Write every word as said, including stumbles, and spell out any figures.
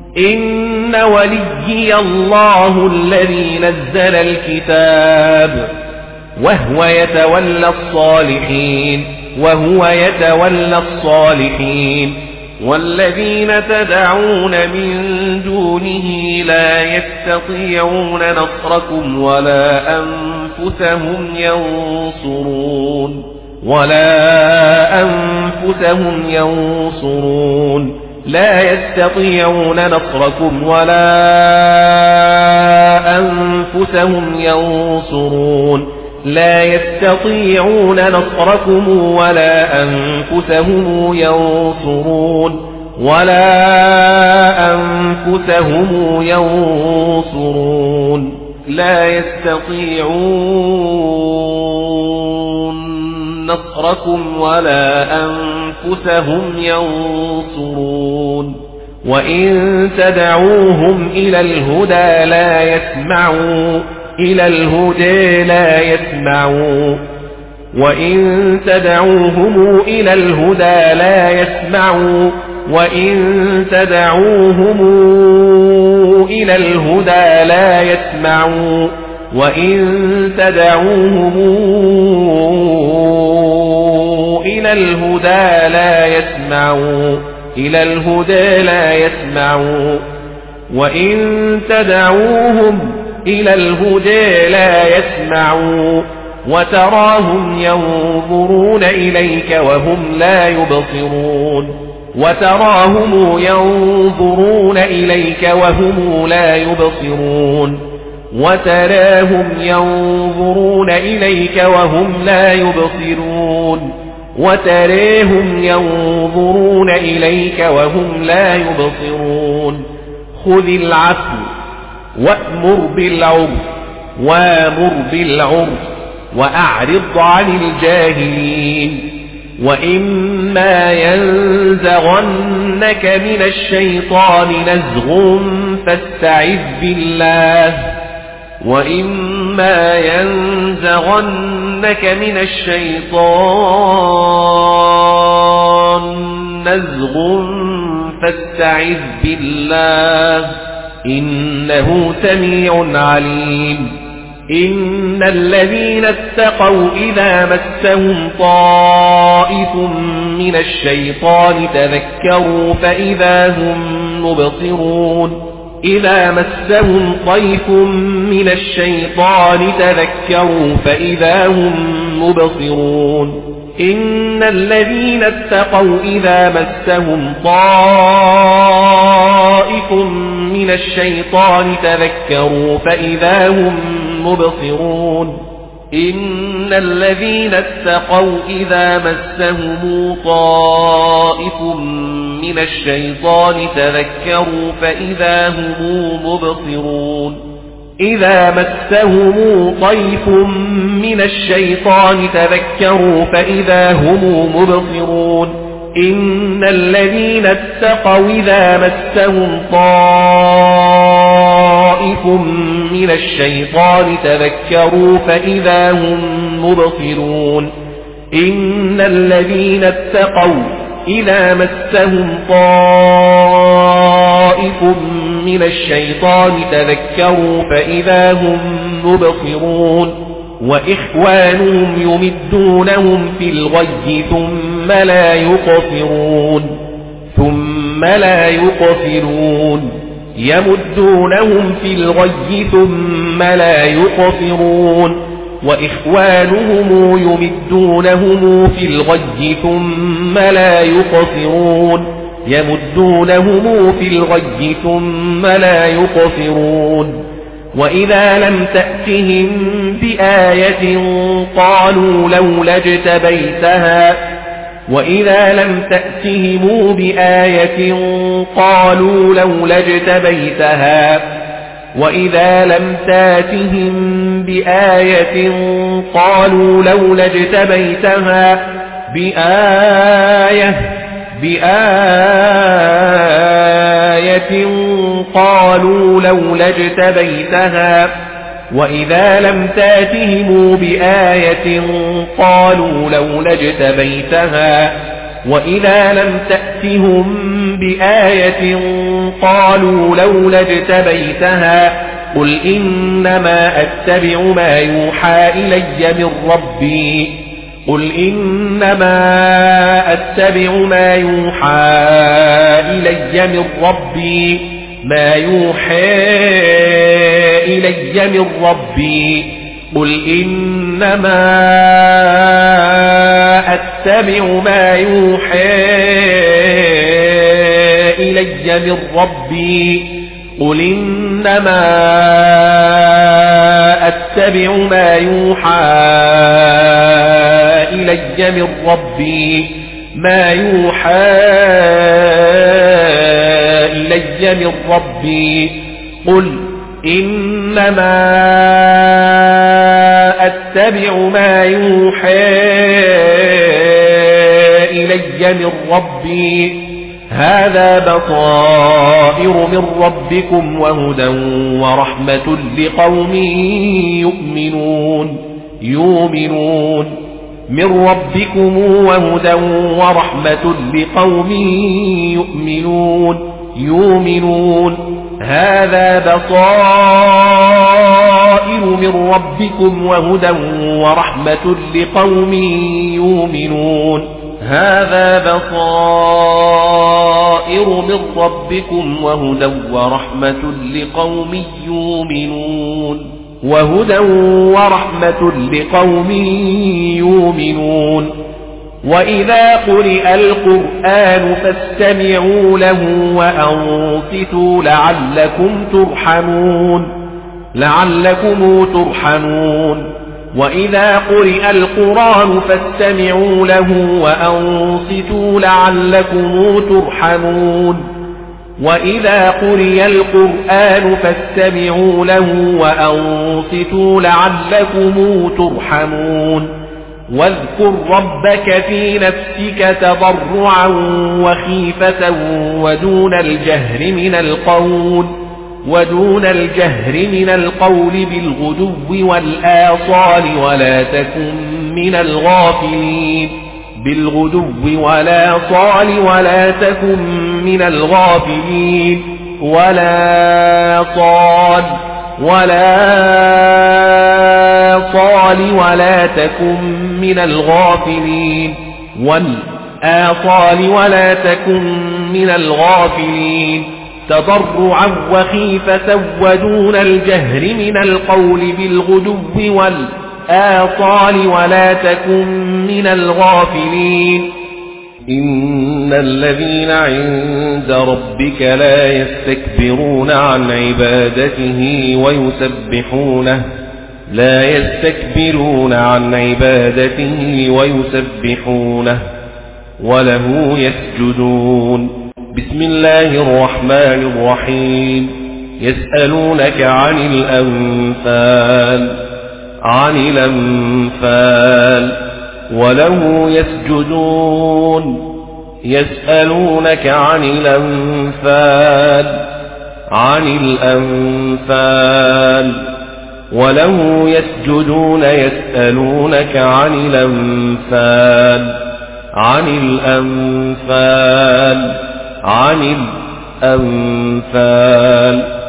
إن وليي الله الذي نزل الكتاب وهو يتولى الصالحين وهو يتولى الصالحين والذين تدعون من دونه لا يستطيعون نصركم ولا أنفسهم ينصرون ولا أنفسهم ينصرون لا يستطيعون نصركم ولا أنفسهم ينصرون لا يستطيعون نصركم ولا أنفسهم ينصرون ولا أنفسهم ينصرون لا يستطيعون نصركم ولا أنفسهم ينصرون وإن تدعوهم إلى الهدى لا يسمعوا إلى الهدى لا يسمعوا وإن تدعوهم إلى الهدى لا يسمعوا وإن تدعوهم إلى الهدى لا يسمعوا وإن تدعوهم إلى الهدى لا يسمعوا إلى الهدى لا يسمعوا وإن تدعوهم إلى الهدى لا يسمعوا وتراهم ينظرون إليك وهم لا يبصرون وتراهم ينظرون إليك وهم لا يبصرون وتراهم ينظرون إليك وهم لا يبصرون وتراهم ينظرون إليك وهم لا يبصرون خذ العفو وأمر بالعرف وامر بالعرف وأعرض عن الجاهلين وإما ينزغنك من الشيطان نزغ فاستعذ بالله وإما ينزغنك من الشيطان نزغ فاستعذ بالله إنه سميع عليم إن الذين اتقوا إذا مسهم طائف من الشيطان تذكروا فإذا هم مبصرون إذا مسهم طيف من الشيطان تذكروا فإذا هم مبصرون إن الذين اتقوا إذا مسهم طائف من الشيطان تذكروا فإذا هم مبصرون إن الذين اتقوا إذا مسهم طائف من الشيطان تذكروا فإذا هم مبصرون إذا مسهم طيف من الشيطان تذكروا فإذا هم مبصرون إن الذين اتقوا إذا مسهم طائف من الشيطان تذكروا فإذا هم مبصرون إن الذين اتقوا إذا مسهم طائف من الشيطان تذكروا فإذا هم مبصرون وإخوانهم يمدونهم في الغي ثم لا يقصرون ثم لا يقصرون يمدونهم في الغي ثم لا يقصرون وإخوانهم يمدونهم في الغي ثم لا يقصرون يمدونهم في الغي ثم لا يقصرون وإذا لم تأتهم بآية قالوا لولا اجتبيتها وإذا لم تأتهم بآية قالوا لولا اجتبيتها وإذا لم تأتهم بآية قالوا لولا اجتبيتها بآية بآية قالوا لولا اجتبيتها وإذا لم تأتهم بآية قالوا لولا اجتبيتها وإذا لم تأتهم بآية قالوا لولا اجتبيتها قل إنما أتبع ما يوحى إلي من ربي قل إنما أتبع ما يوحى إلي من ربي ما يوحى إلي من ربي قل إنما أتبع ما يوحى إلي من ربي قل إنما أتبع ما يوحى إلي من ربي ما يوحى إلي من ربي قل إنما أتبع ما يوحى إلي من ربي هذا بصائر من ربكم وهدى ورحمة لقوم يؤمنون يؤمنون من ربكم وهدى ورحمة لقوم يؤمنون يؤمنون هذا بصائر من ربكم وهدى ورحمة لقوم يؤمنون هذا بصائر من ربكم وهدى ورحمة لقوم يؤمنون وهدى ورحمة لقوم يؤمنون وإذا قرئ القرآن فاستمعوا له وأنصتوا لعلكم ترحمون لعلكم ترحمون وإذا قرئ القرآن فاستمعوا له وأنصتوا لعلكم ترحمون وإذا قرئ القرآن فاستمعوا له وأنصتوا لعلكم ترحمون واذكر ربك في نفسك تضرعا وخيفة ودون الجهر من القول ودون الجهر من القول بالغدو والآصال ولا تكن من الغافلين بالغدو والآصال ولا تكن من الغافلين ولا صال ولا صال ولا تكن من الغافلين والآصال ولا تكن من الغافلين تضرعا وخيفة ودون الجهر من القول بالغدو والآصال ولا تكن من الغافلين إن الذين عند ربك لا يستكبرون عن عبادته ويسبحونه لا يستكبرون عن عبادته ويسبحونه وله يسجدون بسم الله الرحمن الرحيم يسألونك عن الأنفال عن الأنفال وله يسجدون يسألونك عن الأنفال عن الأنفال وله يسجدون يسألونك عن الأنفال عن الأنفال عن الأنفال